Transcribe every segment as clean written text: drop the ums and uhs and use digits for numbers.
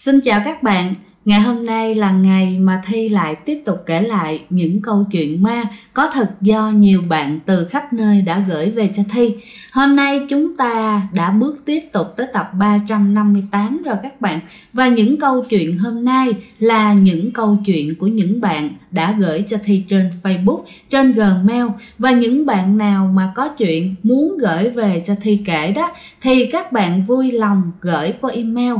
Xin chào các bạn, ngày hôm nay là ngày mà Thi lại tiếp tục kể lại những câu chuyện ma có thật do nhiều bạn từ khắp nơi đã gửi về cho Thi. Hôm nay chúng ta đã bước tiếp tục tới tập 358 rồi các bạn. Và những câu chuyện hôm nay là những câu chuyện của những bạn đã gửi cho Thi trên Facebook, trên Gmail. Và những bạn nào mà có chuyện muốn gửi về cho Thi kể đó thì các bạn vui lòng gửi qua email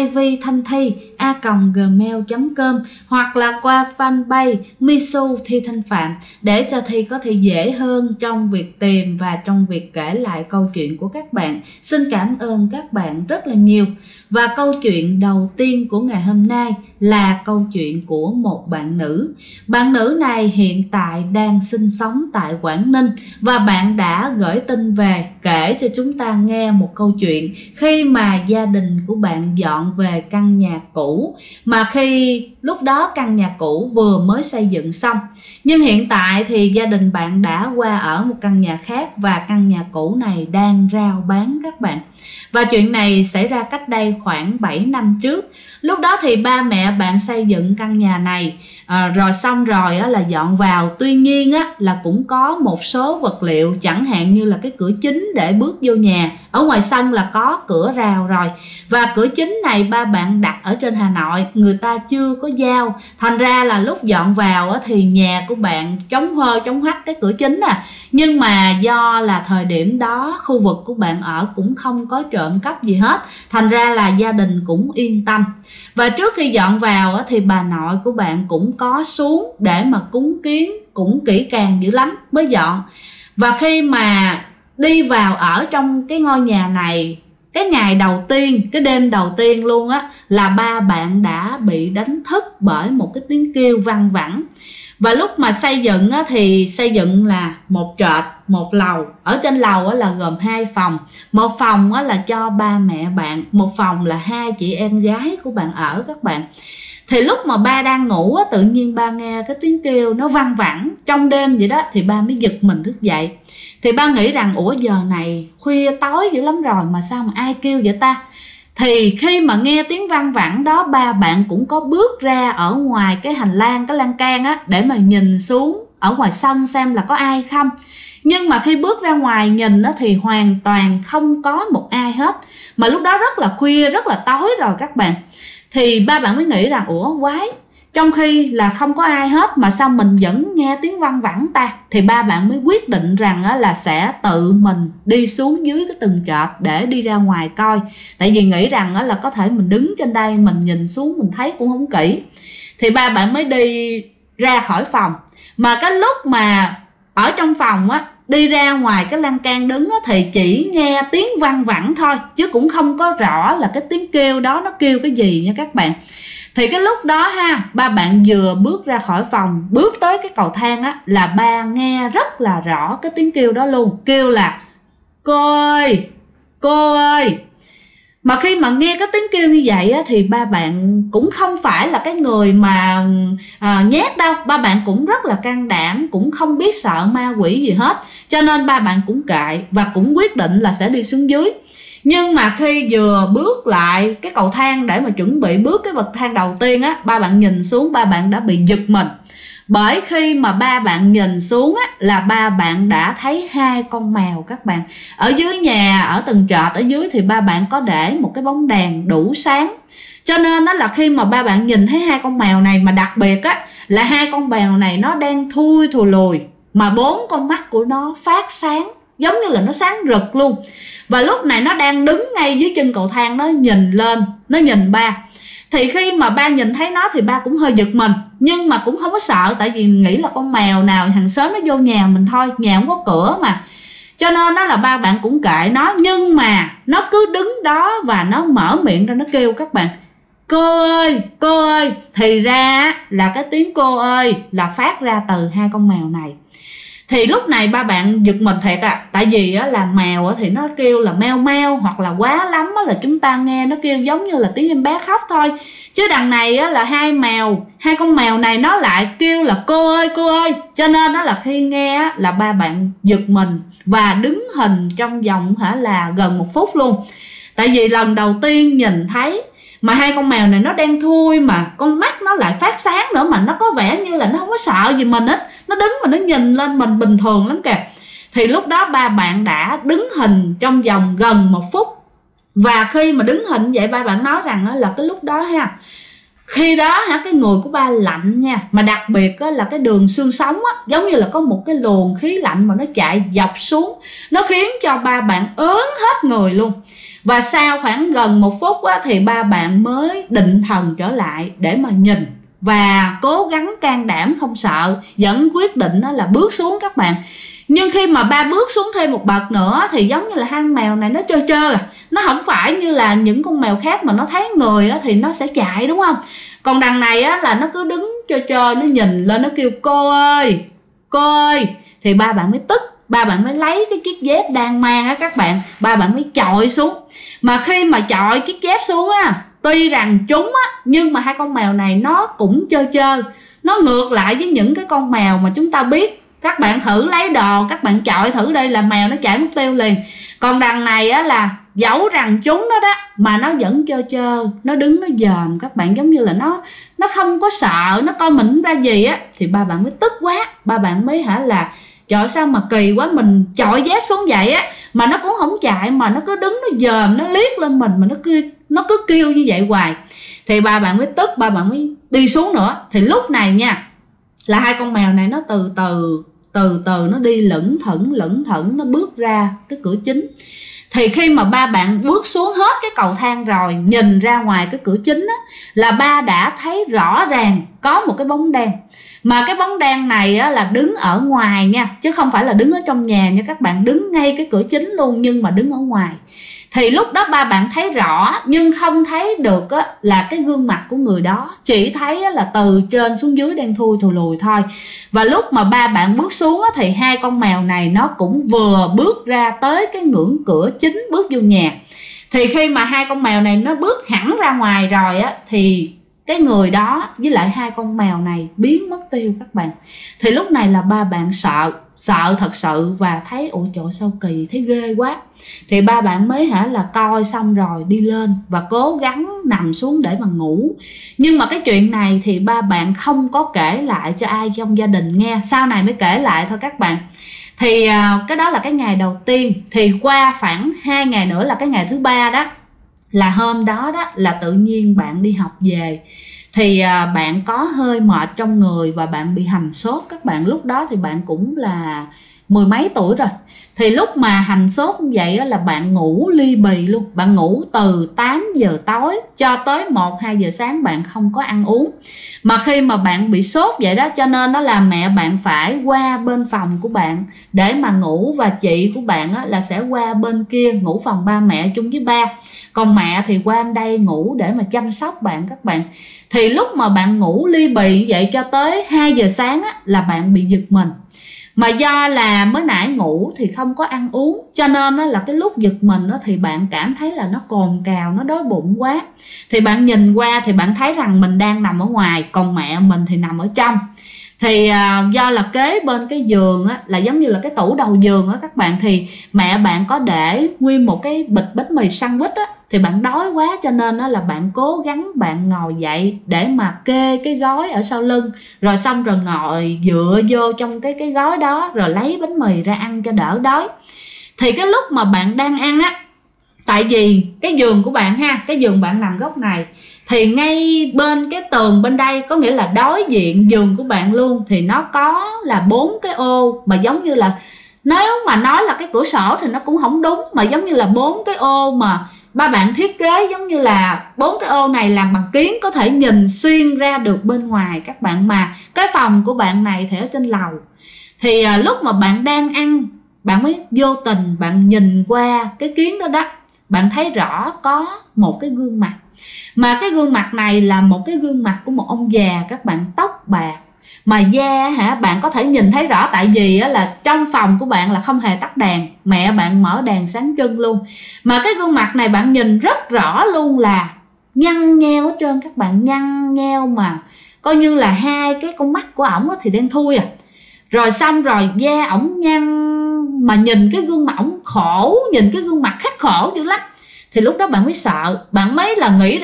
ivthanhthi@gmail.com hoặc là qua fanpage Misu Thi Thanh Phạm để cho Thi có thể dễ hơn trong việc tìm và trong việc kể lại câu chuyện của các bạn. Xin cảm ơn các bạn rất là nhiều. Và câu chuyện đầu tiên của ngày hôm nay là câu chuyện của một bạn nữ. Bạn nữ này hiện tại đang sinh sống tại Quảng Ninh và bạn đã gửi tin về kể cho chúng ta nghe một câu chuyện khi mà gia đình của bạn dọn về căn nhà cũ, mà khi lúc đó căn nhà cũ vừa mới xây dựng xong. Nhưng hiện tại thì gia đình bạn đã qua ở một căn nhà khác và căn nhà cũ này đang rao bán các bạn. Và chuyện này xảy ra cách đây khoảng 7 năm trước. Lúc đó thì ba mẹ bạn xây dựng căn nhà này rồi xong rồi là dọn vào. Tuy nhiên là cũng có một số vật liệu, chẳng hạn như là cái cửa chính để bước vô nhà. Ở ngoài sân là có cửa rào rồi. Và cửa chính này ba bạn đặt ở trên Hà Nội, người ta chưa có giao. Thành ra là lúc dọn vào thì nhà của bạn trống hơ trống hắt cái cửa chính Nhưng mà do là thời điểm đó khu vực của bạn ở cũng không có trộm cắp gì hết, thành ra là gia đình cũng yên tâm. Và trước khi dọn vào thì bà nội của bạn cũng có xuống để mà cúng kiến cũng kỹ càng dữ lắm mới dọn. Và khi mà đi vào ở trong cái ngôi nhà này, cái ngày đầu tiên, cái đêm đầu tiên luôn là ba bạn đã bị đánh thức bởi một cái tiếng kêu văng vẳng. Và lúc mà xây dựng thì xây dựng là một trệt, một lầu. Ở trên lầu là gồm 2 phòng. Một phòng là cho ba mẹ bạn, một phòng là 2 chị em gái của bạn ở các bạn. Thì lúc mà ba đang ngủ tự nhiên ba nghe cái tiếng kêu nó văng vẳng trong đêm vậy đó, thì ba mới giật mình thức dậy. Thì ba nghĩ rằng ủa giờ này khuya tối dữ lắm rồi mà sao mà ai kêu vậy ta. Thì khi mà nghe tiếng văng vẳng đó, ba bạn cũng có bước ra ở ngoài cái hành lang, cái lan can để mà nhìn xuống ở ngoài sân xem là có ai không. Nhưng mà khi bước ra ngoài nhìn thì hoàn toàn không có một ai hết. Mà lúc đó rất là khuya, rất là tối rồi các bạn. Thì ba bạn mới nghĩ rằng ủa quái, trong khi là không có ai hết mà sao mình vẫn nghe tiếng văng vẳng ta. Thì ba bạn mới quyết định rằng là sẽ tự mình đi xuống dưới cái tầng trệt để đi ra ngoài coi. Tại vì nghĩ rằng là có thể mình đứng trên đây mình nhìn xuống mình thấy cũng không kỹ. Thì ba bạn mới đi ra khỏi phòng. Mà cái lúc mà ở trong phòng đi ra ngoài cái lan can đứng thì chỉ nghe tiếng văng vẳng thôi, chứ cũng không có rõ là cái tiếng kêu đó nó kêu cái gì nha các bạn. Thì cái lúc đó ba bạn vừa bước ra khỏi phòng, bước tới cái cầu thang là ba nghe rất là rõ cái tiếng kêu đó luôn. Kêu là cô ơi, cô ơi. Mà khi mà nghe cái tiếng kêu như vậy thì ba bạn cũng không phải là cái người mà nhát đâu. Ba bạn cũng rất là can đảm, cũng không biết sợ ma quỷ gì hết. Cho nên ba bạn cũng kệ và cũng quyết định là sẽ đi xuống dưới. Nhưng mà khi vừa bước lại cái cầu thang để mà chuẩn bị bước cái bậc thang đầu tiên ba bạn nhìn xuống, ba bạn đã bị giật mình. Bởi khi mà ba bạn nhìn xuống là ba bạn đã thấy 2 con mèo các bạn. Ở dưới nhà, ở tầng trệt ở dưới thì ba bạn có để một cái bóng đèn đủ sáng. Cho nên là khi mà ba bạn nhìn thấy 2 con mèo này, mà đặc biệt là 2 con mèo này nó đang thui thù lùi, mà 4 con mắt của nó phát sáng, giống như là nó sáng rực luôn. Và lúc này nó đang đứng ngay dưới chân cầu thang, nó nhìn lên, nó nhìn ba. Thì khi mà ba nhìn thấy nó thì ba cũng hơi giật mình, nhưng mà cũng không có sợ, tại vì nghĩ là con mèo nào hàng xóm nó vô nhà mình thôi, nhà không có cửa mà. Cho nên đó là ba bạn cũng kệ nó. Nhưng mà nó cứ đứng đó và nó mở miệng ra nó kêu các bạn, cô ơi, cô ơi. Thì ra là cái tiếng cô ơi là phát ra từ 2 con mèo này. Thì lúc này ba bạn giật mình thiệt tại vì là mèo thì nó kêu là meo meo, hoặc là quá lắm là chúng ta nghe nó kêu giống như là tiếng em bé khóc thôi. Chứ đằng này là 2 con mèo này nó lại kêu là cô ơi, cô ơi. Cho nên là khi nghe là ba bạn giật mình và đứng hình trong vòng là gần 1 phút luôn. Tại vì lần đầu tiên nhìn thấy mà hai con mèo này nó đen thui, mà con mắt nó lại phát sáng nữa, mà nó có vẻ như là nó không có sợ gì mình hết, nó đứng mà nó nhìn lên mình bình thường lắm kìa. Thì lúc đó ba bạn đã đứng hình trong vòng gần 1 phút. Và khi mà đứng hình vậy, ba bạn nói rằng là cái lúc đó ha, khi đó cái người của ba lạnh nha, mà đặc biệt là cái đường xương sống giống như là có một cái luồng khí lạnh mà nó chạy dọc xuống, nó khiến cho ba bạn ớn hết người luôn. Và sau khoảng gần 1 phút thì ba bạn mới định thần trở lại để mà nhìn và cố gắng can đảm không sợ, vẫn quyết định là bước xuống các bạn. Nhưng khi mà ba bước xuống thêm một bậc nữa thì giống như là hai con mèo này nó trơ trơ, nó không phải như là những con mèo khác mà nó thấy người thì nó sẽ chạy, đúng không? Còn đằng này là nó cứ đứng trơ trơ, nó nhìn lên, nó kêu cô ơi, cô ơi. Thì ba bạn mới tức, ba bạn mới lấy cái chiếc dép đang mang các bạn, ba bạn mới chọi xuống. Mà khi mà chọi chiếc dép xuống tuy rằng trúng nhưng mà hai con mèo này nó cũng trơ trơ, nó ngược lại với những cái con mèo mà chúng ta biết. Các bạn thử lấy đồ, các bạn chọi thử đây, là mèo nó chạy mất tiêu liền. Còn đằng này là dẫu rằng chúng nó đó mà nó vẫn trơ trơ, nó đứng nó dòm các bạn, giống như là nó không có sợ, nó coi mình ra gì thì ba bạn mới tức quá. Ba bạn mới là trời sao mà kỳ quá, mình chọi dép xuống vậy mà nó cũng không chạy, mà nó cứ đứng nó dòm, nó liếc lên mình, mà nó cứ kêu như vậy hoài. Thì ba bạn mới tức, ba bạn mới đi xuống nữa. Thì lúc này nha, là hai con mèo này nó từ từ nó đi lững thững nó bước ra cái cửa chính. Thì khi mà ba bạn bước xuống hết cái cầu thang rồi, nhìn ra ngoài cái cửa chính là ba đã thấy rõ ràng có một cái bóng đen. Mà cái bóng đen này là đứng ở ngoài nha, chứ không phải là đứng ở trong nhà nha các bạn, đứng ngay cái cửa chính luôn, nhưng mà đứng ở ngoài. Thì lúc đó ba bạn thấy rõ, nhưng không thấy được là cái gương mặt của người đó, chỉ thấy là từ trên xuống dưới đen thui thù lùi thôi. Và lúc mà ba bạn bước xuống thì hai con mèo này nó cũng vừa bước ra tới cái ngưỡng cửa chính bước vô nhà. Thì khi mà hai con mèo này nó bước hẳn ra ngoài rồi thì cái người đó với lại hai con mèo này biến mất tiêu các bạn. Thì lúc này là ba bạn sợ thật sự, và thấy ủa trời sao kỳ, thấy ghê quá. Thì ba bạn mới là coi xong rồi đi lên và cố gắng nằm xuống để mà ngủ. Nhưng mà cái chuyện này thì ba bạn không có kể lại cho ai trong gia đình nghe, sau này mới kể lại thôi các bạn. Thì cái đó là cái ngày đầu tiên. Thì qua khoảng 2 ngày nữa là cái ngày thứ 3 đó, là hôm đó là tự nhiên bạn đi học về. Thì bạn có hơi mệt trong người và bạn bị hành sốt các bạn. Lúc đó thì bạn cũng là 10 mấy tuổi rồi. Thì lúc mà hành sốt như vậy là bạn ngủ ly bì luôn. Bạn ngủ từ 8 giờ tối cho tới 1-2 giờ sáng, bạn không có ăn uống. Mà khi mà bạn bị sốt vậy đó, cho nên đó là mẹ bạn phải qua bên phòng của bạn để mà ngủ. Và chị của bạn là sẽ qua bên kia ngủ phòng ba mẹ chung với ba. Còn mẹ thì qua đây ngủ để mà chăm sóc bạn các bạn. Thì lúc mà bạn ngủ ly bì vậy cho tới 2 giờ sáng là bạn bị giật mình. Mà do là mới nãy ngủ thì không có ăn uống, cho nên là cái lúc giật mình thì bạn cảm thấy là nó cồn cào, nó đói bụng quá. Thì bạn nhìn qua thì bạn thấy rằng mình đang nằm ở ngoài, còn mẹ mình thì nằm ở trong. Thì do là kế bên cái giường là giống như là cái tủ đầu giường các bạn, thì mẹ bạn có để nguyên một cái bịch bánh mì sandwich thì bạn đói quá, cho nên là bạn cố gắng bạn ngồi dậy để mà kê cái gói ở sau lưng, rồi xong rồi ngồi dựa vô trong cái gói đó, rồi lấy bánh mì ra ăn cho đỡ đói. Thì cái lúc mà bạn đang ăn tại vì cái giường của bạn cái giường bạn nằm góc này, thì ngay bên cái tường bên đây, có nghĩa là đối diện giường của bạn luôn, thì nó có là 4 cái ô, mà giống như là, nếu mà nói là cái cửa sổ thì nó cũng không đúng, mà giống như là 4 cái ô mà ba bạn thiết kế giống như là 4 cái ô này làm bằng kiến, có thể nhìn xuyên ra được bên ngoài các bạn. Mà cái phòng của bạn này thì ở trên lầu. Thì lúc mà bạn đang ăn, bạn mới vô tình bạn nhìn qua cái kiến đó, bạn thấy rõ có một cái gương mặt. Mà cái gương mặt này là một cái gương mặt của một ông già các bạn, tóc bạc. Mà da bạn có thể nhìn thấy rõ, tại vì là trong phòng của bạn là không hề tắt đèn, mẹ bạn mở đèn sáng trưng luôn. Mà cái gương mặt này bạn nhìn rất rõ luôn là nhăn nheo hết trơn các bạn, nhăn nheo mà coi như là hai cái con mắt của ổng thì đen thui rồi xong rồi da ổng nhăn, mà nhìn cái gương mặt ổng khổ, nhìn cái gương mặt khắc khổ dữ lắm. Thì lúc đó bạn mới sợ, bạn mới là nghĩ rằng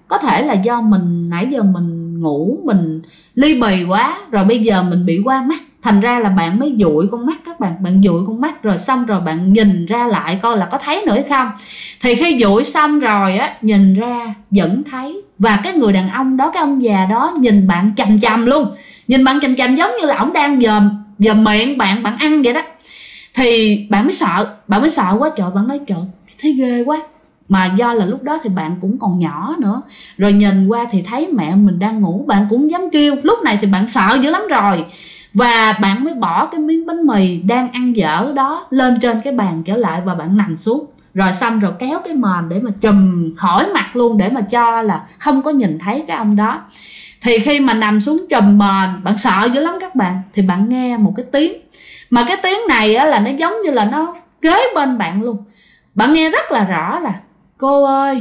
có thể là do mình nãy giờ mình ngủ mình ly bì quá, rồi bây giờ mình bị qua mắt, thành ra là bạn mới dụi con mắt các bạn. Bạn dụi con mắt rồi xong rồi bạn nhìn ra lại coi là có thấy nữa hay không. Thì khi dụi xong rồi á, nhìn ra vẫn thấy. Và cái người đàn ông đó, cái ông già đó nhìn bạn chằm chằm luôn, nhìn bạn chằm chằm giống như là ổng đang dòm miệng bạn ăn vậy đó. Thì bạn mới sợ quá. Trời, bạn nói trời thấy ghê quá. Mà do là lúc đó thì bạn cũng còn nhỏ nữa, rồi nhìn qua thì thấy mẹ mình đang ngủ, bạn cũng dám kêu. Lúc này thì bạn sợ dữ lắm rồi. Và bạn mới bỏ cái miếng bánh mì đang ăn dở đó lên trên cái bàn trở lại và bạn nằm xuống. Rồi xong rồi kéo cái mền để mà trùm khỏi mặt luôn, để mà cho là không có nhìn thấy cái ông đó. Thì khi mà nằm xuống trùm mền, bạn sợ dữ lắm các bạn, thì bạn nghe một cái tiếng. Mà cái tiếng này á, là nó giống như là nó kế bên bạn luôn. Bạn nghe rất là rõ là: cô ơi,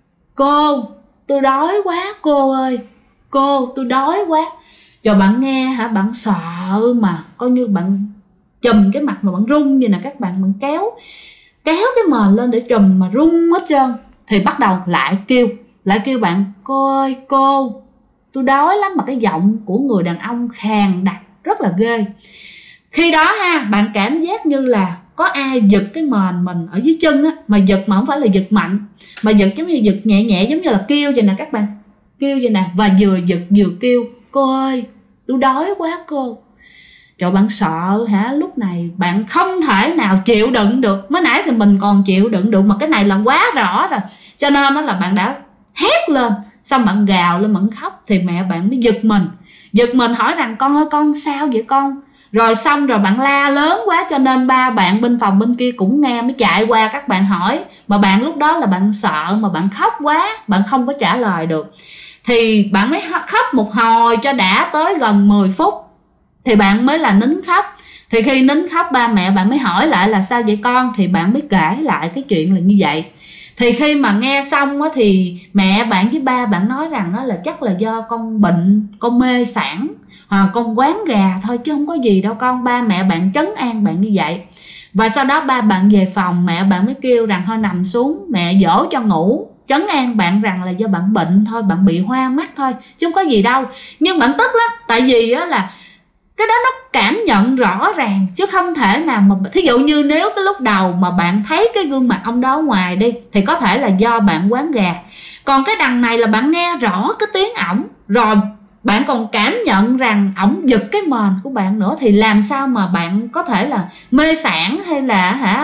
cô, tôi đói quá cô ơi, cô, tôi đói quá. Cho bạn nghe hả, bạn sợ mà coi như bạn chùm cái mặt mà bạn run vậy nè các bạn kéo cái mền lên để trùm mà run hết trơn. Thì bắt đầu lại kêu bạn: cô ơi, cô, tôi đói lắm. Mà cái giọng của người đàn ông khàn đặc rất là ghê. Khi đó ha, bạn cảm giác như là có ai giật cái mền mình ở dưới chân á, mà giật mà không phải là giật mạnh, mà giật giống như giật nhẹ nhẹ, giống như là kêu vậy nè các bạn, kêu vậy nè. Và vừa giật vừa kêu: cô ơi, tôi đói quá cô. Trời, bạn sợ hả? Lúc này bạn không thể nào chịu đựng được. Mới nãy thì mình còn chịu đựng được, mà cái này là quá rõ rồi. Cho nên đó là bạn đã hét lên, xong bạn gào lên, bạn khóc. Thì mẹ bạn mới giật mình hỏi rằng: con ơi, con sao vậy con? Rồi xong rồi bạn la lớn quá, cho nên ba bạn bên phòng bên kia cũng nghe, mới chạy qua các bạn hỏi. Mà bạn lúc đó là bạn sợ, mà bạn khóc quá, bạn không có trả lời được. Thì bạn mới khóc một hồi cho đã tới gần 10 phút thì bạn mới là nín khóc. Thì khi nín khóc, ba mẹ bạn mới hỏi lại là: sao vậy con? Thì bạn mới kể lại cái chuyện là như vậy. Thì khi mà nghe xong á, thì mẹ bạn với ba bạn nói rằng á, là chắc là do con bệnh, con mê sảng, con quán gà thôi chứ không có gì đâu con. Ba mẹ bạn trấn an bạn như vậy. Và sau đó ba bạn về phòng, mẹ bạn mới kêu rằng thôi nằm xuống, mẹ dỗ cho ngủ, trấn an bạn rằng là do bạn bệnh thôi, bạn bị hoa mắt thôi chứ không có gì đâu. Nhưng bạn tức lắm, tại vì á là cái đó nó cảm nhận rõ ràng, chứ không thể nào mà thí dụ như nếu cái lúc đầu mà bạn thấy cái gương mặt ông đó ngoài đi thì có thể là do bạn quán gà. Còn cái đằng này là bạn nghe rõ cái tiếng ổng, rồi bạn còn cảm nhận rằng ổng giật cái mền của bạn nữa, thì làm sao mà bạn có thể là mê sảng hay là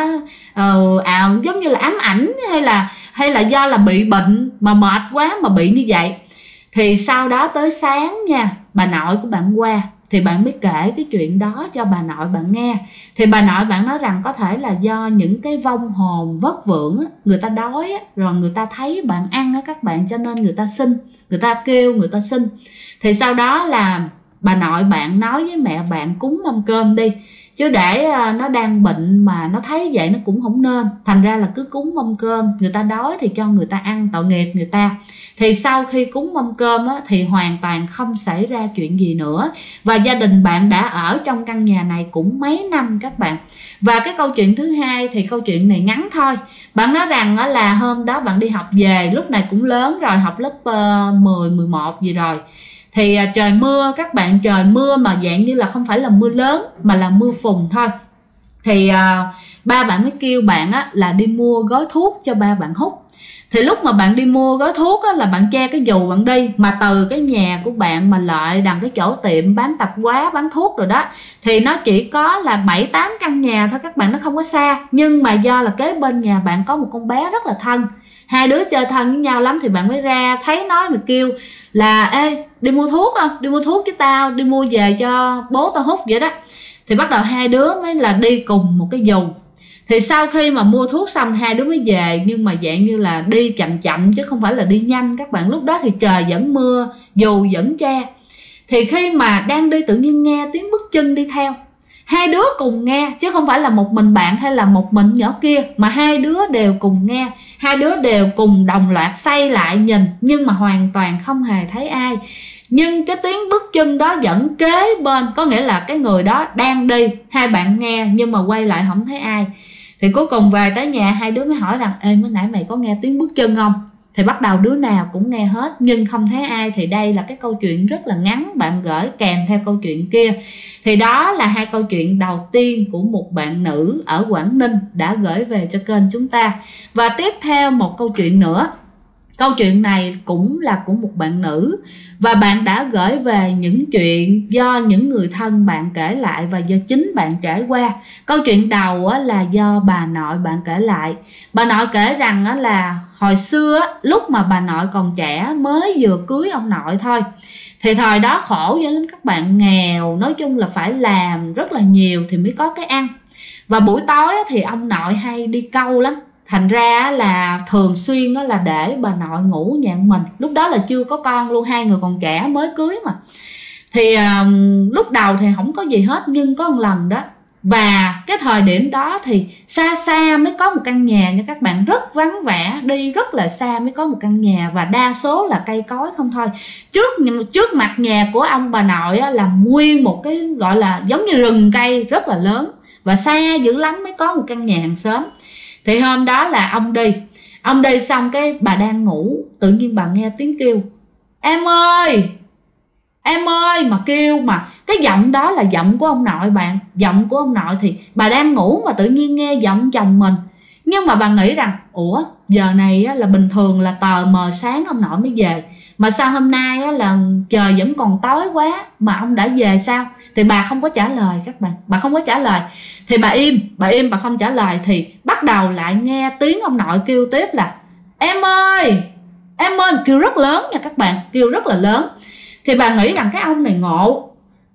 giống như là ám ảnh, hay là do là bị bệnh mà mệt quá mà bị như vậy. Thì sau đó tới sáng nha, bà nội của bạn qua thì bạn mới kể cái chuyện đó cho bà nội bạn nghe. Thì bà nội bạn nói rằng có thể là do những cái vong hồn vất vưởng á, người ta đói á, rồi người ta thấy bạn ăn á các bạn, cho nên người ta xin, người ta kêu, người ta xin. Thì sau đó là bà nội bạn nói với mẹ bạn cúng mâm cơm đi, chứ để nó đang bệnh mà nó thấy vậy nó cũng không nên. Thành ra là cứ cúng mâm cơm, người ta đói thì cho người ta ăn, tội nghiệp người ta. Thì sau khi cúng mâm cơm á, thì hoàn toàn không xảy ra chuyện gì nữa. Và gia đình bạn đã ở trong căn nhà này cũng mấy năm các bạn. Và cái câu chuyện thứ hai thì câu chuyện này ngắn thôi. Bạn nói rằng là hôm đó bạn đi học về, lúc này cũng lớn rồi, học lớp 10, 11 gì rồi. Thì trời mưa các bạn, trời mưa mà dạng như là không phải là mưa lớn mà là mưa phùn thôi. Thì ba bạn mới kêu bạn á, là đi mua gói thuốc cho ba bạn hút. Thì lúc mà bạn đi mua gói thuốc á, là bạn che cái dù bạn đi. Mà từ cái nhà của bạn mà lại đằng cái chỗ tiệm bán tạp hóa, bán thuốc rồi đó, thì nó chỉ có là 7-8 căn nhà thôi các bạn, nó không có xa. Nhưng mà do là kế bên nhà bạn có một con bé rất là thân, hai đứa chơi thân với nhau lắm, thì bạn mới ra thấy nói mà kêu là: ê, đi mua thuốc không? Đi mua thuốc với tao, đi mua về cho bố tao hút vậy đó. Thì bắt đầu hai đứa mới là đi cùng một cái dù. Thì sau khi mà mua thuốc xong hai đứa mới về, nhưng mà dạng như là đi chậm chậm chứ không phải là đi nhanh các bạn. Lúc đó thì trời vẫn mưa, dù vẫn tre. Thì khi mà đang đi tự nhiên nghe tiếng bước chân đi theo. Hai đứa cùng nghe, chứ không phải là một mình bạn hay là một mình nhỏ kia, mà hai đứa đều cùng nghe. Hai đứa đều cùng đồng loạt xoay lại nhìn, nhưng mà hoàn toàn không hề thấy ai. Nhưng cái tiếng bước chân đó vẫn kế bên, có nghĩa là cái người đó đang đi, hai bạn nghe nhưng mà quay lại không thấy ai. Thì cuối cùng về tới nhà hai đứa mới hỏi rằng: ê, mới nãy mày có nghe tiếng bước chân không? Thì bắt đầu đứa nào cũng nghe hết nhưng không thấy ai. Thì đây là cái câu chuyện rất là ngắn bạn gửi kèm theo câu chuyện kia. Thì đó là hai câu chuyện đầu tiên của một bạn nữ ở Quảng Ninh đã gửi về cho kênh chúng ta. Và tiếp theo một câu chuyện nữa. Câu chuyện này cũng là của một bạn nữ, và bạn đã gửi về những chuyện do những người thân bạn kể lại và do chính bạn trải qua. Câu chuyện đầu là do bà nội bạn kể lại. Bà nội kể rằng là hồi xưa lúc mà bà nội còn trẻ mới vừa cưới ông nội thôi, thì thời đó khổ dữ lắm các bạn, nghèo, nói chung là phải làm rất là nhiều thì mới có cái ăn. Và buổi tối thì ông nội hay đi câu lắm, thành ra là thường xuyên là để bà nội ngủ nhà mình. Lúc đó là chưa có con luôn, hai người còn trẻ mới cưới mà. Thì lúc đầu thì không có gì hết, nhưng có một lần đó, và cái thời điểm đó thì xa xa mới có một căn nhà nha các bạn, rất vắng vẻ, đi rất là xa mới có một căn nhà, và đa số là cây cối không thôi. Trước mặt nhà của ông bà nội là nguyên một cái gọi là giống như rừng cây rất là lớn, và xa dữ lắm mới có một căn nhà hàng xóm. Thì hôm đó là ông đi xong cái bà đang ngủ, tự nhiên bà nghe tiếng kêu em ơi, mà kêu, mà cái giọng đó là giọng của ông nội bạn. Giọng của ông nội thì bà đang ngủ mà tự nhiên nghe giọng chồng mình. Nhưng mà bà nghĩ rằng ủa giờ này là bình thường là tờ mờ sáng ông nội mới về, mà sao hôm nay là trời vẫn còn tối quá mà ông đã về sao? Thì bà không có trả lời các bạn, bà không có trả lời. Thì bà im, bà không trả lời. Thì bắt đầu lại nghe tiếng ông nội kêu tiếp là em ơi, kêu rất lớn nha các bạn, kêu rất là lớn. Thì bà nghĩ rằng cái ông này ngộ,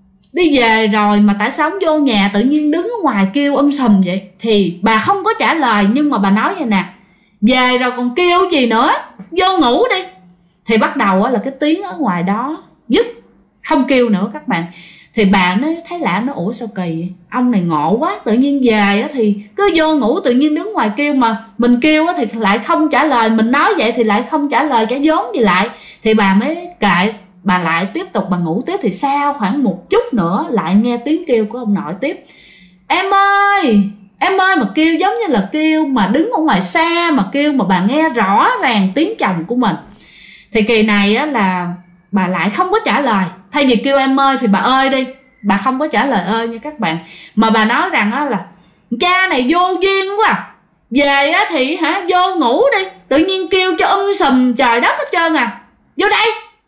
đi về rồi mà tại sao ông vô nhà tự nhiên đứng ở ngoài kêu sùm vậy. Thì bà không có trả lời, nhưng mà bà nói vậy nè, về rồi còn kêu gì nữa, vô ngủ đi. Thì bắt đầu là cái tiếng ở ngoài đó dứt, không kêu nữa các bạn. Thì bà nó thấy lạ, nó ủa sao kỳ vậy? Ông này ngộ quá, tự nhiên về thì cứ vô ngủ tự nhiên đứng ngoài kêu, mà mình kêu thì lại không trả lời, mình nói vậy thì lại không trả lời, trả vốn gì lại. Thì bà mới kệ, bà lại tiếp tục bà ngủ tiếp. Thì sau khoảng một chút nữa lại nghe tiếng kêu của ông nội tiếp, em ơi, mà kêu giống như là kêu mà đứng ở ngoài xa mà kêu, mà bà nghe rõ ràng tiếng chồng của mình. Thì kỳ này là bà lại không có trả lời, thay vì kêu em ơi thì bà ơi đi, bà không có trả lời ơi nha các bạn, mà bà nói rằng là cha này vô duyên quá, về thì vô ngủ đi, tự nhiên kêu cho sùm trời đất hết trơn vô đây.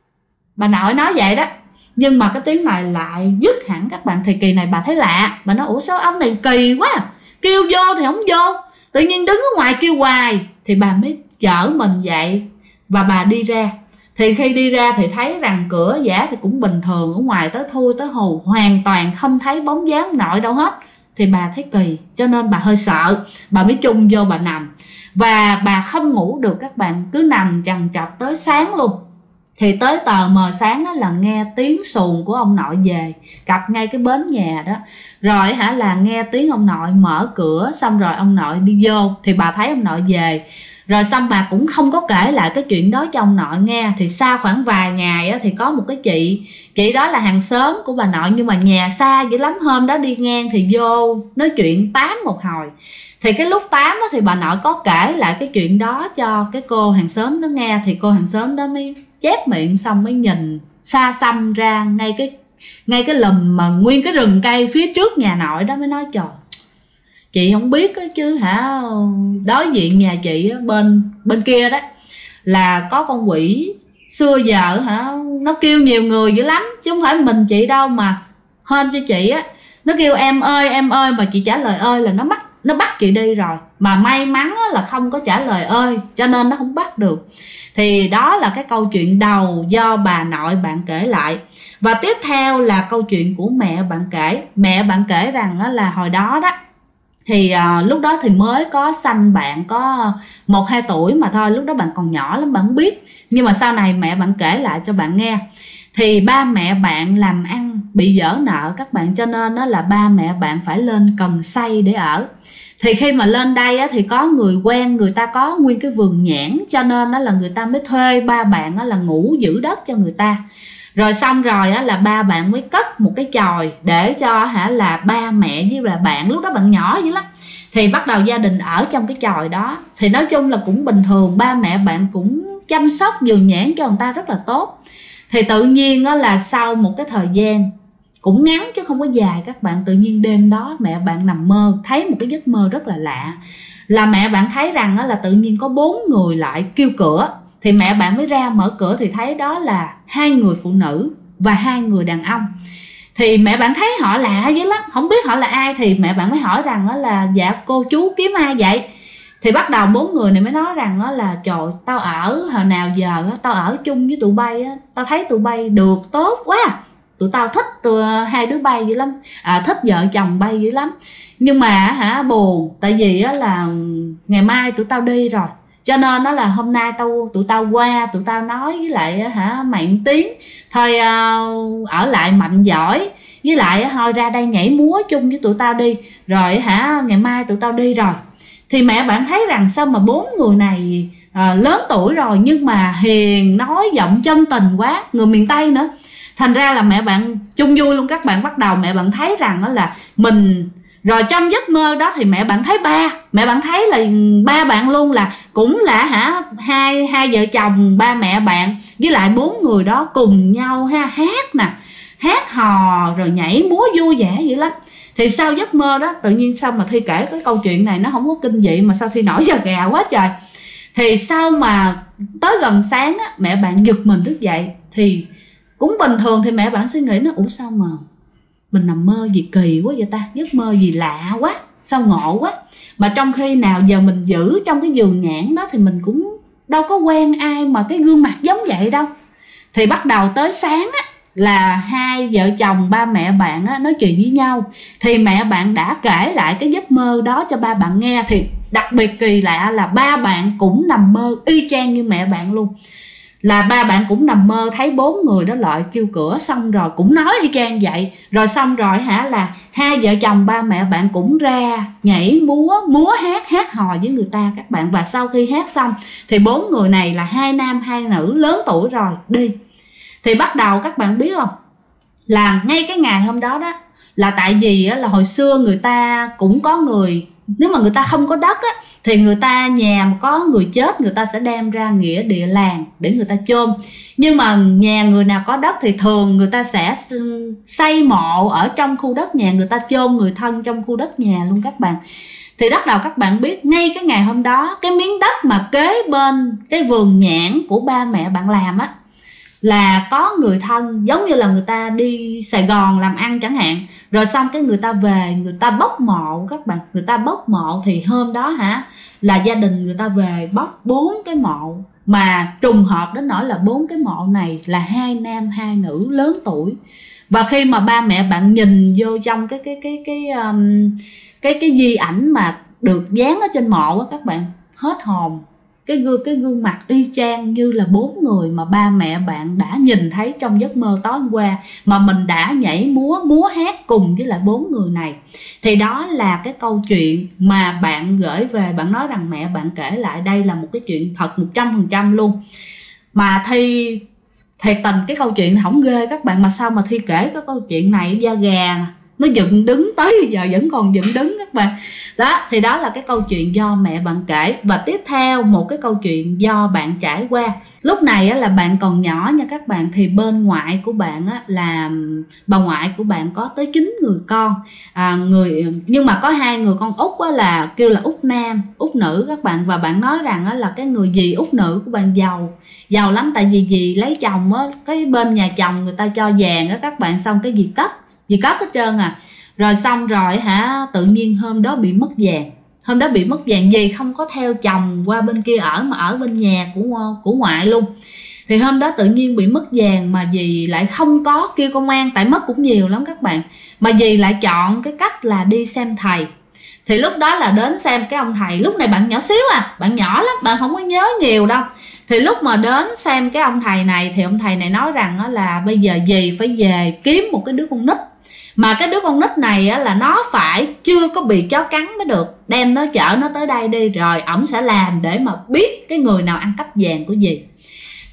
Bà nội nói vậy đó, nhưng mà cái tiếng này lại dứt hẳn các bạn. Thì kỳ này bà thấy lạ, bà nói ủa sao ông này kỳ quá, kêu vô thì không vô, tự nhiên đứng ở ngoài kêu hoài. Thì bà mới chở mình dậy và bà đi ra. Thì khi đi ra thì thấy rằng cửa giả thì cũng bình thường, ở ngoài tới thui tới hù, hoàn toàn không thấy bóng dáng ông nội đâu hết. Thì bà thấy kỳ, cho nên bà hơi sợ, bà mới chung vô bà nằm. Và bà không ngủ được các bạn, cứ nằm trằn trọc tới sáng luôn. Thì tới tờ mờ sáng là nghe tiếng xuồng của ông nội về cặp ngay cái bến nhà đó. Rồi là nghe tiếng ông nội mở cửa, xong rồi ông nội đi vô. Thì bà thấy ông nội về. Rồi xong bà cũng không có kể lại cái chuyện đó cho ông nội nghe. Thì sau khoảng vài ngày thì có một cái chị đó là hàng xóm của bà nội, nhưng mà nhà xa dữ lắm. Hôm đó đi ngang thì vô nói chuyện tám một hồi. Thì cái lúc tám thì bà nội có kể lại cái chuyện đó cho cái cô hàng xóm đó nghe. Thì cô hàng xóm đó mới chép miệng, xong mới nhìn xa xăm ra ngay cái lùm mà nguyên cái rừng cây phía trước nhà nội đó, mới nói trời, chị không biết chứ đối diện nhà chị bên kia đó là có con quỷ xưa giờ nó kêu nhiều người dữ lắm, chứ không phải mình chị đâu. Mà hên cho chị nó kêu em ơi, mà chị trả lời ơi là nó bắt chị đi rồi. Mà may mắn là không có trả lời ơi, cho nên nó không bắt được. Thì đó là cái câu chuyện đầu do bà nội bạn kể lại. Và tiếp theo là câu chuyện của mẹ bạn kể. Mẹ bạn kể rằng là hồi đó thì lúc đó thì mới có sanh bạn có 1-2 tuổi mà thôi, lúc đó bạn còn nhỏ lắm, bạn không biết. Nhưng mà sau này mẹ bạn kể lại cho bạn nghe. Thì ba mẹ bạn làm ăn bị vỡ nợ các bạn, cho nên là ba mẹ bạn phải lên Cần Xây để ở. Thì khi mà lên đây thì có người quen, người ta có nguyên cái vườn nhãn, cho nên là người ta mới thuê ba bạn là ngủ giữ đất cho người ta. Rồi xong rồi là ba bạn mới cất một cái chòi để cho là ba mẹ với là bạn, lúc đó bạn nhỏ dữ lắm, thì bắt đầu gia đình ở trong cái chòi đó. Thì nói chung là cũng bình thường, ba mẹ bạn cũng chăm sóc vườn nhãn cho người ta rất là tốt. Thì tự nhiên là sau một cái thời gian cũng ngắn chứ không có dài các bạn, tự nhiên đêm đó mẹ bạn nằm mơ thấy một cái giấc mơ rất là lạ. Là mẹ bạn thấy rằng là tự nhiên có 4 người lại kêu cửa. Thì mẹ bạn mới ra mở cửa thì thấy đó là 2 người phụ nữ và 2 người đàn ông. Thì mẹ bạn thấy họ lạ dữ lắm, không biết họ là ai. Thì mẹ bạn mới hỏi rằng là dạ cô chú kiếm ai vậy? Thì bắt đầu 4 người này mới nói rằng là trời, tao ở hồi nào giờ tao ở chung với tụi bay, tao thấy tụi bay được tốt quá, tụi tao thích hai đứa bay dữ lắm, thích vợ chồng bay dữ lắm. Nhưng mà buồn tại vì là ngày mai tụi tao đi rồi, cho nên đó là hôm nay tụi tao qua, tụi tao nói với lại mày một tiếng thôi, ở lại mạnh giỏi, với lại thôi ra đây nhảy múa chung với tụi tao đi, rồi ngày mai tụi tao đi rồi. Thì mẹ bạn thấy rằng sao mà 4 người này lớn tuổi rồi nhưng mà hiền, nói giọng chân tình quá, người miền Tây nữa. Thành ra là mẹ bạn chung vui luôn các bạn. Bắt đầu mẹ bạn thấy rằng là mình, rồi trong giấc mơ đó thì mẹ bạn thấy mẹ bạn thấy là ba bạn luôn, là cũng là hai vợ chồng ba mẹ bạn với lại 4 người đó cùng nhau hát nè, hát hò rồi nhảy múa vui vẻ dữ lắm. Thì sau giấc mơ đó tự nhiên sao mà Thi kể cái câu chuyện này nó không có kinh dị mà sao Thi nổi da gà quá trời. Thì sau mà tới gần sáng mẹ bạn giật mình thức dậy thì cũng bình thường. Thì mẹ bạn suy nghĩ nó ủa sao mà mình nằm mơ gì kỳ quá vậy ta, giấc mơ gì lạ quá, sao ngộ quá. Mà trong khi nào giờ mình giữ trong cái vườn nhãn đó thì mình cũng đâu có quen ai mà cái gương mặt giống vậy đâu. Thì bắt đầu tới sáng là hai vợ chồng ba mẹ bạn nói chuyện với nhau. Thì mẹ bạn đã kể lại cái giấc mơ đó cho ba bạn nghe. Thì đặc biệt kỳ lạ là ba bạn cũng nằm mơ y chang như mẹ bạn luôn. Là ba bạn cũng nằm mơ thấy 4 người đó lại kêu cửa, xong rồi cũng nói y chang vậy. Rồi xong rồi là hai vợ chồng ba mẹ bạn cũng ra nhảy múa hát hò với người ta các bạn. Và sau khi hát xong thì 4 người này là 2 nam 2 nữ lớn tuổi rồi đi. Thì bắt đầu các bạn biết không, là ngay cái ngày hôm đó là tại vì là hồi xưa người ta cũng có người, nếu mà người ta không có đất thì người ta nhà mà có người chết người ta sẽ đem ra nghĩa địa làng để người ta chôn. Nhưng mà nhà người nào có đất thì thường người ta sẽ xây mộ ở trong khu đất nhà, người ta chôn người thân trong khu đất nhà luôn các bạn. Thì bắt đầu các bạn biết ngay cái ngày hôm đó, cái miếng đất mà kế bên cái vườn nhãn của ba mẹ bạn làm là có người thân, giống như là người ta đi Sài Gòn làm ăn chẳng hạn, rồi xong cái người ta về người ta bốc mộ các bạn. Người ta bốc mộ thì hôm đó là gia đình người ta về bốc 4 cái mộ, mà trùng hợp đến nỗi là 4 cái mộ này là 2 nam 2 nữ lớn tuổi. Và khi mà ba mẹ bạn nhìn vô trong cái di ảnh mà được dán ở trên mộ các bạn, hết hồn. Cái gương mặt y chang như là 4 người mà ba mẹ bạn đã nhìn thấy trong giấc mơ tối hôm qua, mà mình đã nhảy múa hát cùng với lại 4 người này. Thì đó là cái câu chuyện mà bạn gửi về. Bạn nói rằng mẹ bạn kể lại đây là một cái chuyện thật 100% luôn. Mà Thi thiệt tình cái câu chuyện này không ghê các bạn, mà sao mà Thi kể cái câu chuyện này da gà nó dựng đứng tới giờ vẫn còn dựng đứng các bạn. Đó, thì đó là cái câu chuyện do mẹ bạn kể. Và tiếp theo một cái câu chuyện do bạn trải qua. Lúc này là bạn còn nhỏ nha các bạn. Thì bên ngoại của bạn là bà ngoại của bạn có tới 9 người con, nhưng mà có 2 người con út là kêu là út nam út nữ các bạn. Và bạn nói rằng là cái người dì út nữ của bạn giàu lắm. Tại vì dì lấy chồng cái bên nhà chồng người ta cho vàng các bạn, xong cái dì cất hết trơn rồi xong rồi tự nhiên hôm đó bị mất vàng. Dì không có theo chồng qua bên kia ở mà ở bên nhà của ngoại luôn. Thì hôm đó tự nhiên bị mất vàng mà dì lại không có kêu công an, tại mất cũng nhiều lắm các bạn, mà dì lại chọn cái cách là đi xem thầy. Thì lúc đó là đến xem cái ông thầy, lúc này bạn nhỏ xíu bạn nhỏ lắm, bạn không có nhớ nhiều đâu. Thì lúc mà đến xem cái ông thầy này thì ông thầy này nói rằng là bây giờ dì phải về kiếm một cái đứa con nít, mà cái đứa con nít này là nó phải chưa có bị chó cắn mới được, đem nó chở nó tới đây đi, rồi ổng sẽ làm để mà biết cái người nào ăn cắp vàng của dì.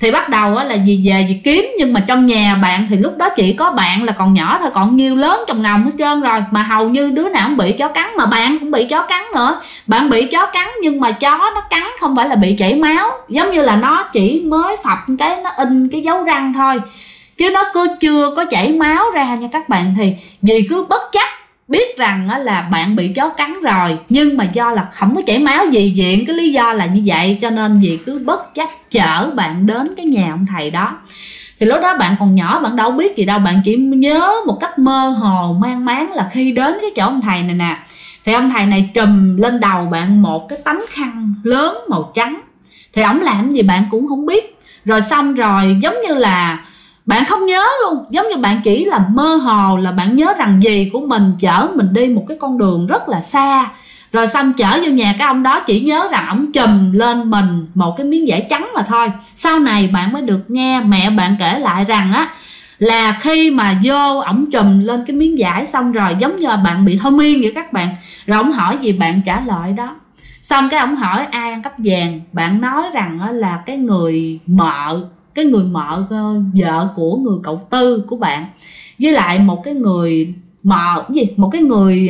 Thì bắt đầu là dì về dì kiếm, nhưng mà trong nhà bạn thì lúc đó chỉ có bạn là còn nhỏ thôi, còn nhiều lớn trong ngồng hết trơn rồi, mà hầu như đứa nào cũng bị chó cắn, mà bạn cũng bị chó cắn nữa. Bạn bị chó cắn nhưng mà chó nó cắn không phải là bị chảy máu, giống như là nó chỉ mới phập cái nó in cái dấu răng thôi, chứ nó cứ chưa có chảy máu ra nha các bạn. Thì dì cứ bất chấp biết rằng là bạn bị chó cắn rồi, nhưng mà do là không có chảy máu, dì viện cái lý do là như vậy, cho nên dì cứ bất chấp chở bạn đến cái nhà ông thầy đó. Thì lúc đó bạn còn nhỏ, bạn đâu biết gì đâu, bạn chỉ nhớ một cách mơ hồ mang máng là khi đến cái chỗ ông thầy này nè, thì ông thầy này trùm lên đầu bạn một cái tấm khăn lớn màu trắng. Thì ổng làm gì bạn cũng không biết. Rồi xong rồi giống như là bạn không nhớ luôn, giống như bạn chỉ là mơ hồ là bạn nhớ rằng dì của mình chở mình đi một cái con đường rất là xa. Rồi xong chở vô nhà cái ông đó, chỉ nhớ rằng ổng chùm lên mình một cái miếng vải trắng mà thôi. Sau này bạn mới được nghe mẹ bạn kể lại rằng là khi mà vô ổng chùm lên cái miếng vải xong rồi giống như là bạn bị thôi miên vậy các bạn. Rồi ổng hỏi gì bạn trả lời đó. Xong cái ổng hỏi ai ăn cắp vàng, bạn nói rằng là cái người mợ vợ của người cậu Tư của bạn, với lại một cái người một cái người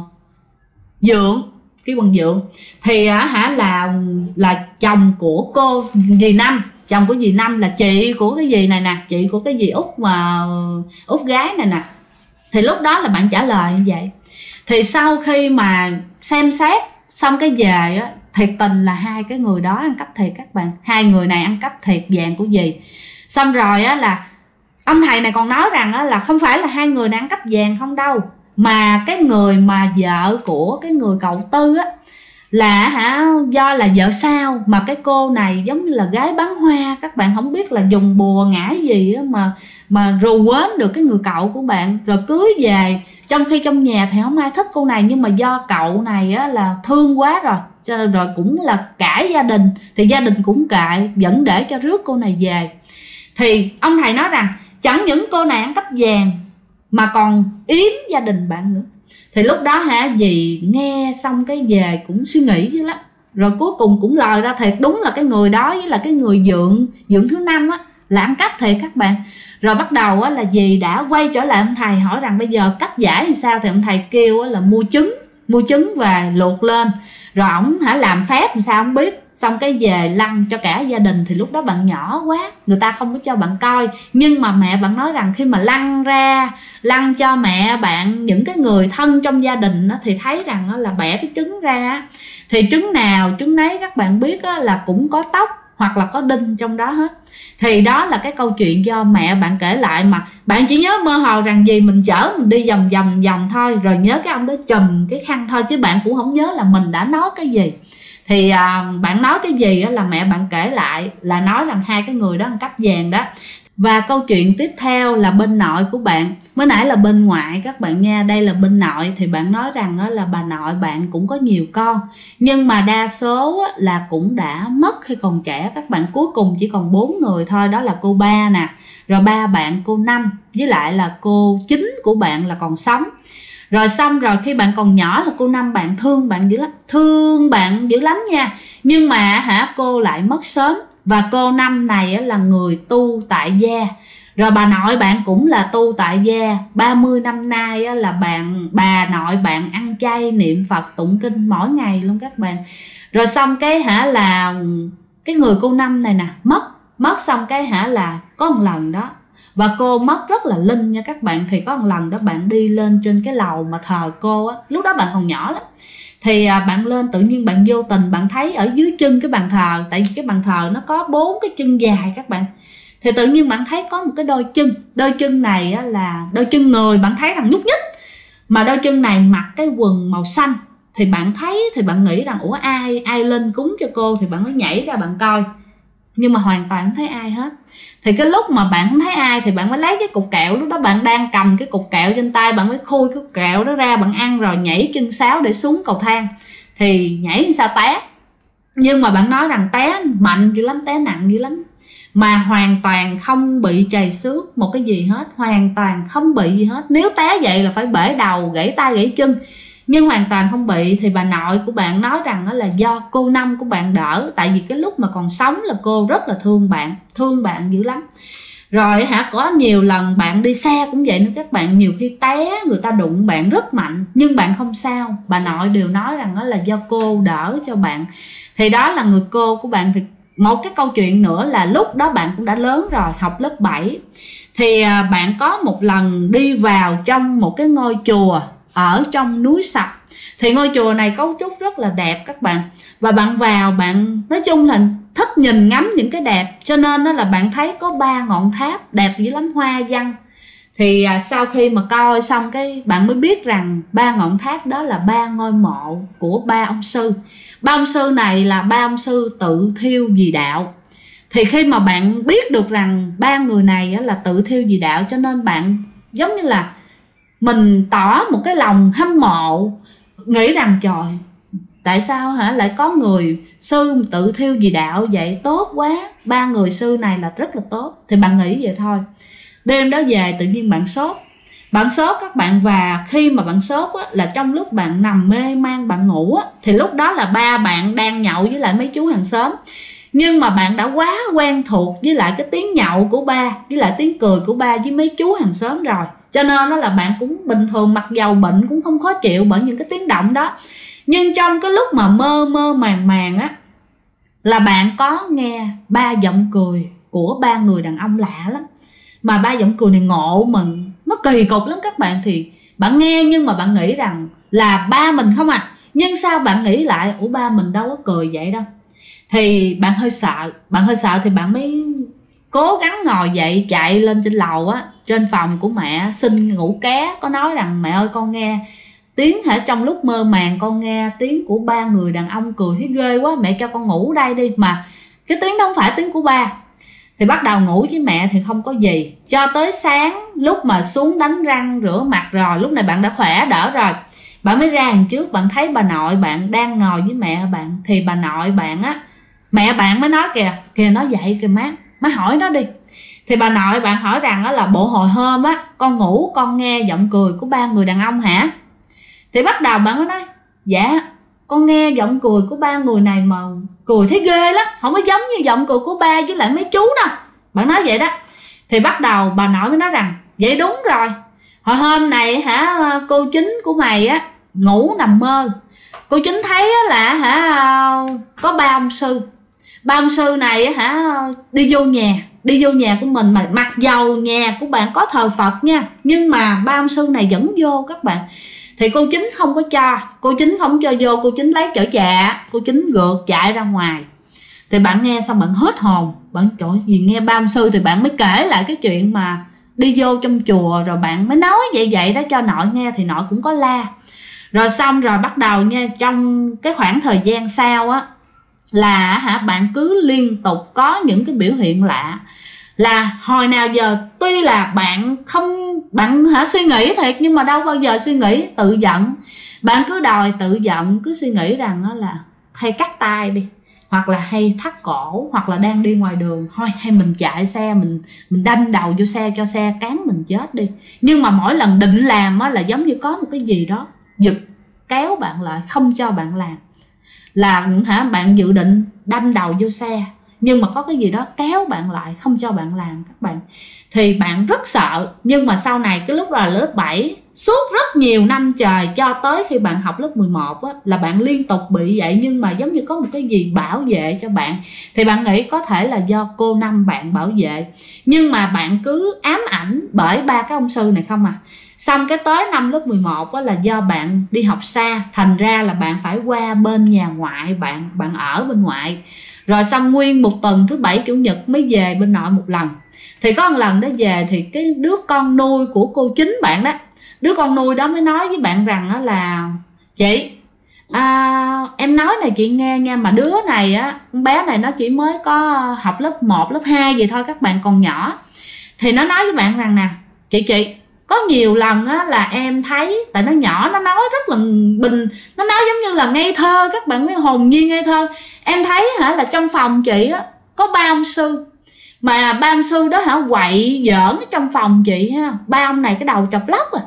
dượng, cái quần dượng thì là chồng của cô dì Năm. Chồng của dì Năm là chị của cái dì này nè, chị của cái dì út gái này nè. Thì lúc đó là bạn trả lời như vậy. Thì sau khi mà xem xét xong cái về thiệt tình là hai cái người đó ăn cắp thiệt các bạn. Hai người này ăn cắp thiệt vàng của dì. Xong rồi là ông thầy này còn nói rằng là không phải là hai người này ăn cắp vàng không đâu, mà cái người mà vợ của cái người cậu Tư là do là vợ sao, mà cái cô này giống như là gái bán hoa các bạn, không biết là dùng bùa ngã gì mà rù quến được cái người cậu của bạn rồi cưới về. Trong khi trong nhà thì không ai thích cô này, nhưng mà do cậu này là thương quá rồi, cho nên rồi cũng là cãi gia đình, thì gia đình cũng cãi, vẫn để cho rước cô này về. Thì ông thầy nói rằng chẳng những cô này ăn cắp vàng mà còn yếm gia đình bạn nữa. Thì lúc đó dì nghe xong cái về cũng suy nghĩ dữ lắm. Rồi cuối cùng cũng lòi ra thiệt, đúng là cái người đó với là cái người dượng thứ Năm là ăn cắp thiệt các bạn. Rồi bắt đầu là dì đã quay trở lại ông thầy hỏi rằng bây giờ cách giải làm sao. Thì ông thầy kêu là mua trứng và luộc lên, rồi ổng làm phép làm sao không biết. Xong cái về lăn cho cả gia đình. Thì lúc đó bạn nhỏ quá, người ta không có cho bạn coi, nhưng mà mẹ bạn nói rằng khi mà lăn cho mẹ bạn, những cái người thân trong gia đình thì thấy rằng là bẻ cái trứng ra, thì trứng nào trứng nấy các bạn biết là cũng có tóc hoặc là có đinh trong đó hết. Thì đó là cái câu chuyện do mẹ bạn kể lại, mà bạn chỉ nhớ mơ hồ rằng gì mình chở mình đi vòng thôi, rồi nhớ cái ông đó trùm cái khăn thôi, chứ bạn cũng không nhớ là mình đã nói cái gì. Thì bạn nói cái gì là mẹ bạn kể lại là nói rằng hai cái người đó ăn cắp vàng đó. Và câu chuyện tiếp theo là bên nội của bạn. Mới nãy là bên ngoại các bạn nha, đây là bên nội. Thì bạn nói rằng là bà nội bạn cũng có nhiều con, nhưng mà đa số là cũng đã mất khi còn trẻ các bạn. Cuối cùng chỉ còn 4 người thôi, đó là cô ba nè, rồi ba bạn cô Năm, với lại là cô Chính của bạn là còn sống. Rồi xong rồi khi bạn còn nhỏ là cô Năm bạn thương bạn dữ lắm nha. Nhưng mà cô lại mất sớm. Và cô Năm này là người tu tại gia. Rồi bà nội bạn cũng là tu tại gia. 30 năm nay là bà nội bạn ăn chay niệm Phật tụng kinh mỗi ngày luôn các bạn. Rồi xong cái là cái người cô Năm này nè mất xong cái là có một lần đó, và cô mất rất là linh nha các bạn. Thì có một lần đó bạn đi lên trên cái lầu mà thờ cô lúc đó bạn còn nhỏ lắm. Thì bạn lên tự nhiên bạn vô tình bạn thấy ở dưới chân cái bàn thờ, tại vì cái bàn thờ nó có 4 cái chân dài các bạn. Thì tự nhiên bạn thấy có một cái đôi chân này là đôi chân người, bạn thấy rằng nhúc nhích, mà đôi chân này mặc cái quần màu xanh. Thì bạn thấy thì bạn nghĩ rằng ủa ai lên cúng cho cô, thì bạn mới nhảy ra bạn coi, nhưng mà hoàn toàn không thấy ai hết. Thì cái lúc mà bạn không thấy ai thì bạn mới lấy cái cục kẹo, lúc đó bạn đang cầm cái cục kẹo trên tay, bạn mới khui cái cục kẹo đó ra bạn ăn, rồi nhảy chân sáo để xuống cầu thang. Thì nhảy sao té, nhưng mà bạn nói rằng té mạnh dữ lắm, té nặng dữ lắm, mà hoàn toàn không bị trầy xước một cái gì hết, hoàn toàn không bị gì hết. Nếu té vậy là phải bể đầu, gãy tay gãy chân. nhưng hoàn toàn không bị. Thì bà nội của bạn nói rằng đó là do cô Năm của bạn đỡ, tại vì cái lúc mà còn sống là cô rất là thương bạn dữ lắm. Rồi có nhiều lần bạn đi xe cũng vậy nữa các bạn, nhiều khi té, người ta đụng bạn rất mạnh nhưng bạn không sao, bà nội đều nói rằng đó là do cô đỡ cho bạn. Thì đó là người cô của bạn. Thì một cái câu chuyện nữa là lúc đó bạn cũng đã lớn rồi, học lớp 7. Thì bạn có một lần đi vào trong một cái ngôi chùa ở trong núi Sập. Thì ngôi chùa này cấu trúc rất là đẹp các bạn. Và bạn vào, bạn nói chung là thích nhìn ngắm những cái đẹp, cho nên đó là bạn thấy có 3 ngọn tháp đẹp dữ lắm, hoa văn. Thì sau khi mà coi xong cái bạn mới biết rằng 3 ngọn tháp đó là 3 ngôi mộ của 3 ông sư. 3 ông sư này là 3 ông sư tự thiêu vì đạo. Thì khi mà bạn biết được rằng 3 người này là tự thiêu vì đạo, cho nên bạn giống như là mình tỏ một cái lòng hâm mộ, nghĩ rằng trời, tại sao lại có người sư tự thiêu vì đạo vậy, tốt quá, 3 người sư này là rất là tốt. Thì bạn nghĩ vậy thôi. Đêm đó về tự nhiên bạn sốt các bạn. Và khi mà bạn sốt là trong lúc bạn nằm mê man bạn ngủ thì lúc đó là ba bạn đang nhậu với lại mấy chú hàng xóm. Nhưng mà bạn đã quá quen thuộc với lại cái tiếng nhậu của ba, với lại tiếng cười của ba với mấy chú hàng xóm rồi, cho nên đó là bạn cũng bình thường, mặc dầu bệnh cũng không khó chịu bởi những cái tiếng động đó. Nhưng trong cái lúc mà mơ mơ màng là bạn có nghe 3 giọng cười của 3 người đàn ông lạ lắm. Mà 3 giọng cười này ngộ mà nó kỳ cục lắm các bạn. Thì bạn nghe nhưng mà bạn nghĩ rằng là ba mình không à. Nhưng sao bạn nghĩ lại, ủa ba mình đâu có cười vậy đâu. Thì bạn hơi sợ thì bạn mới cố gắng ngồi dậy, chạy lên trên lầu trên phòng của mẹ xin ngủ ké. Có nói rằng mẹ ơi, con nghe tiếng trong lúc mơ màng con nghe tiếng của 3 người đàn ông cười thấy ghê quá, mẹ cho con ngủ đây đi. Mà cái tiếng đó không phải tiếng của ba. Thì bắt đầu ngủ với mẹ thì không có gì, cho tới sáng lúc mà xuống đánh răng rửa mặt rồi, lúc này bạn đã khỏe đỡ rồi, bạn mới ra hàng trước, bạn thấy bà nội bạn đang ngồi với mẹ bạn. Thì bà nội bạn mẹ bạn mới nói kìa nói vậy kìa má hỏi nó đi. Thì bà nội bạn hỏi rằng là bộ hồi hôm con ngủ con nghe giọng cười của 3 người đàn ông hả? Thì bắt đầu bạn mới nói dạ con nghe giọng cười của 3 người này mà cười thấy ghê lắm, không có giống như giọng cười của ba với lại mấy chú đâu. Bạn nói vậy đó. Thì bắt đầu bà nội mới nói rằng vậy đúng rồi, hồi hôm này cô chính của mày ngủ nằm mơ, cô chính thấy là có 3 ông sư. 3 ông sư này đi vô nhà của mình, mà mặc dầu nhà của bạn có thờ Phật nha, nhưng mà 3 ông sư này vẫn vô các bạn. Thì cô chính không có cho, cô chính không cho vô, cô chính lấy chổi chạ, cô chính gượt chạy ra ngoài. Thì bạn nghe xong bạn hết hồn, bạn trời gì nghe 3 ông sư. Thì bạn mới kể lại cái chuyện mà đi vô trong chùa, rồi bạn mới nói vậy đó cho nội nghe. Thì nội cũng có la. Rồi xong rồi bắt đầu nha, trong cái khoảng thời gian sau là bạn cứ liên tục có những cái biểu hiện lạ. Là hồi nào giờ tuy là bạn suy nghĩ thiệt, nhưng mà đâu bao giờ suy nghĩ tự giận. Bạn cứ đòi tự giận, cứ suy nghĩ rằng là hay cắt tay đi, hoặc là hay thắt cổ, hoặc là đang đi ngoài đường thôi hay mình chạy xe, mình đâm đầu vô xe cho xe cán mình chết đi. Nhưng mà mỗi lần định làm là giống như có một cái gì đó giật kéo bạn lại, không cho bạn làm. Là bạn dự định đâm đầu vô xe, nhưng mà có cái gì đó kéo bạn lại không cho bạn làm các bạn. Thì bạn rất sợ. Nhưng mà sau này cái lúc là lớp 7, suốt rất nhiều năm trời, cho tới khi bạn học lớp 11 là bạn liên tục bị vậy. Nhưng mà giống như có một cái gì bảo vệ cho bạn. Thì bạn nghĩ có thể là do cô Năm bạn bảo vệ, nhưng mà bạn cứ ám ảnh bởi 3 cái ông sư này không à. Xong cái tới năm lớp 11 là do bạn đi học xa, thành ra là bạn phải qua bên nhà ngoại, bạn ở bên ngoại. Rồi xong nguyên một tuần thứ Bảy Chủ nhật mới về bên nội một lần. Thì có một lần đó về thì cái đứa con nuôi của cô chính bạn đó, đứa con nuôi đó mới nói với bạn rằng là chị em nói này chị nghe nha, mà đứa này con bé này nó chỉ mới có học lớp 1, lớp 2 gì thôi các bạn, còn nhỏ. Thì nó nói với bạn rằng nè chị có nhiều lần là em thấy, tại nó nhỏ nó nói rất là nó nói giống như là ngây thơ các bạn, mới hồn nhiên ngây thơ. Em thấy là trong phòng chị có 3 ông sư, mà 3 ông sư đó quậy giỡn trong phòng chị 3 ông này cái đầu chọc lóc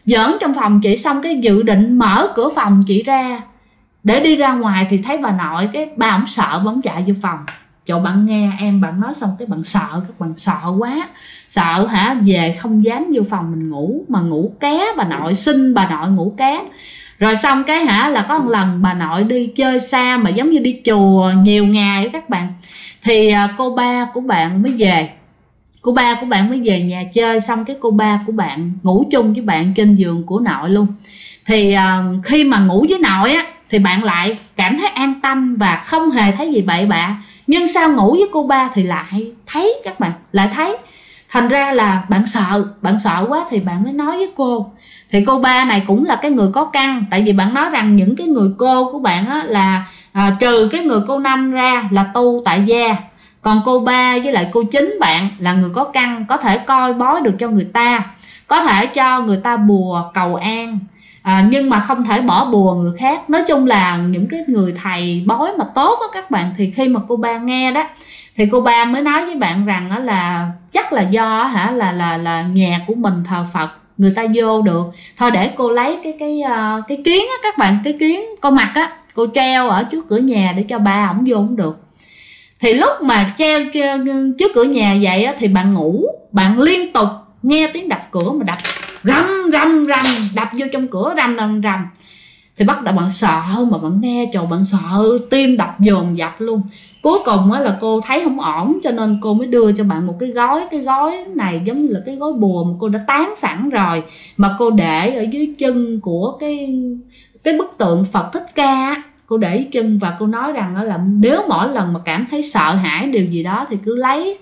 giỡn trong phòng chị, xong cái dự định mở cửa phòng chị ra để đi ra ngoài thì thấy bà nội, cái ba ổng sợ, bà ổng chạy vô phòng. Trời, bạn nghe em bạn nói xong cái bạn sợ, các bạn sợ quá, sợ hả, về không dám vô phòng mình ngủ, mà ngủ ké, bà nội xin bà nội ngủ ké. Rồi xong cái hả là có một lần bà nội đi chơi xa mà giống như đi chùa nhiều ngày các bạn, thì cô ba của bạn mới về, cô ba của bạn mới về nhà chơi, xong cái cô ba của bạn ngủ chung với bạn trên giường của nội luôn. Thì khi mà ngủ với nội á thì bạn lại cảm thấy an tâm và không hề thấy gì bậy bạ, nhưng sao ngủ với cô ba thì lại thấy, các bạn lại thấy. Thành ra là bạn sợ quá thì bạn mới nói với cô. Thì cô ba này cũng là cái người có căn, tại vì bạn nói rằng những cái người cô của bạn á là trừ cái người cô Năm ra là tu tại gia, còn cô ba với lại cô Chính bạn là người có căn, có thể coi bói được cho người ta, có thể cho người ta bùa cầu an, nhưng mà không thể bỏ bùa người khác. Nói chung là những cái người thầy bói mà tốt á các bạn. Thì khi mà cô ba nghe đó thì cô ba mới nói với bạn rằng đó là chắc là do hả là nhà của mình thờ Phật, người ta vô được thôi, để cô lấy cái kiến á các bạn, cái kiến con mặt á, cô treo ở trước cửa nhà để cho ba ổng vô không được. Thì lúc mà treo trước cửa nhà vậy á, thì bạn ngủ, bạn liên tục nghe tiếng đập cửa, mà đập rầm rầm rầm, đập vô trong cửa rầm rầm rầm. Thì bắt đầu bạn sợ, mà bạn nghe trời, bạn sợ tim đập dồn dập luôn. Cuối cùng á là cô thấy không ổn, cho nên cô mới đưa cho bạn một cái gói này giống như là cái gói bùa mà cô đã tán sẵn rồi, mà cô để ở dưới chân của cái bức tượng Phật Thích Ca. Cô để dưới chân và cô nói rằng đó là nếu mỗi lần mà cảm thấy sợ hãi điều gì đó thì cứ lấy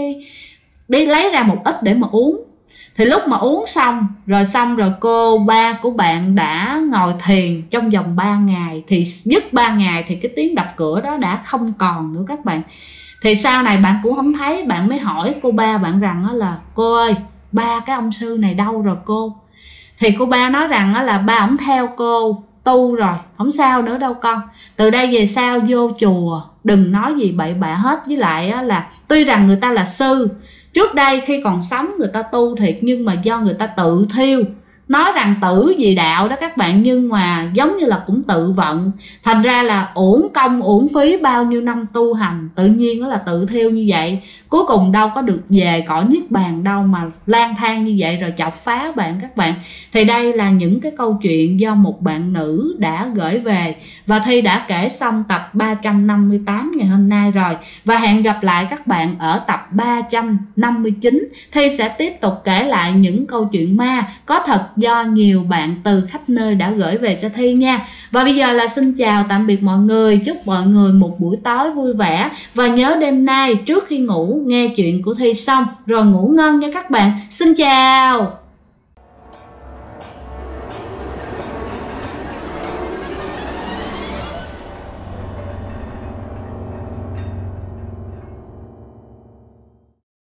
đi lấy ra một ít để mà uống. Thì lúc mà uống xong rồi cô ba của bạn đã ngồi thiền trong vòng 3 ngày. Thì dứt 3 ngày thì cái tiếng đập cửa đó đã không còn nữa các bạn. Thì sau này bạn cũng không thấy, bạn mới hỏi cô ba bạn rằng đó là cô ơi, ba cái ông sư này đâu rồi cô? Thì cô ba nói rằng đó là ba ổng theo cô tu rồi, không sao nữa đâu con, từ đây về sau vô chùa đừng nói gì bậy bạ hết. Với lại là tuy rằng người ta là sư, trước đây khi còn sống người ta tu thiệt, nhưng mà do người ta tự thiêu, nói rằng tử vì đạo đó các bạn, nhưng mà giống như là cũng tự vận, thành ra là uổng công uổng phí bao nhiêu năm tu hành, tự nhiên đó là tự thiêu như vậy, cuối cùng đâu có được về cõi niết bàn đâu, mà lang thang như vậy rồi chọc phá bạn các bạn. Thì đây là những cái câu chuyện do một bạn nữ đã gửi về, và Thi đã kể xong tập 358 ngày hôm nay rồi, và hẹn gặp lại các bạn ở tập 359. Thi sẽ tiếp tục kể lại những câu chuyện ma có thật do nhiều bạn từ khắp nơi đã gửi về cho Thi nha. Và bây giờ là xin chào tạm biệt mọi người, chúc mọi người một buổi tối vui vẻ, và nhớ đêm nay trước khi ngủ nghe chuyện của Thi xong rồi ngủ ngon nha các bạn. Xin chào.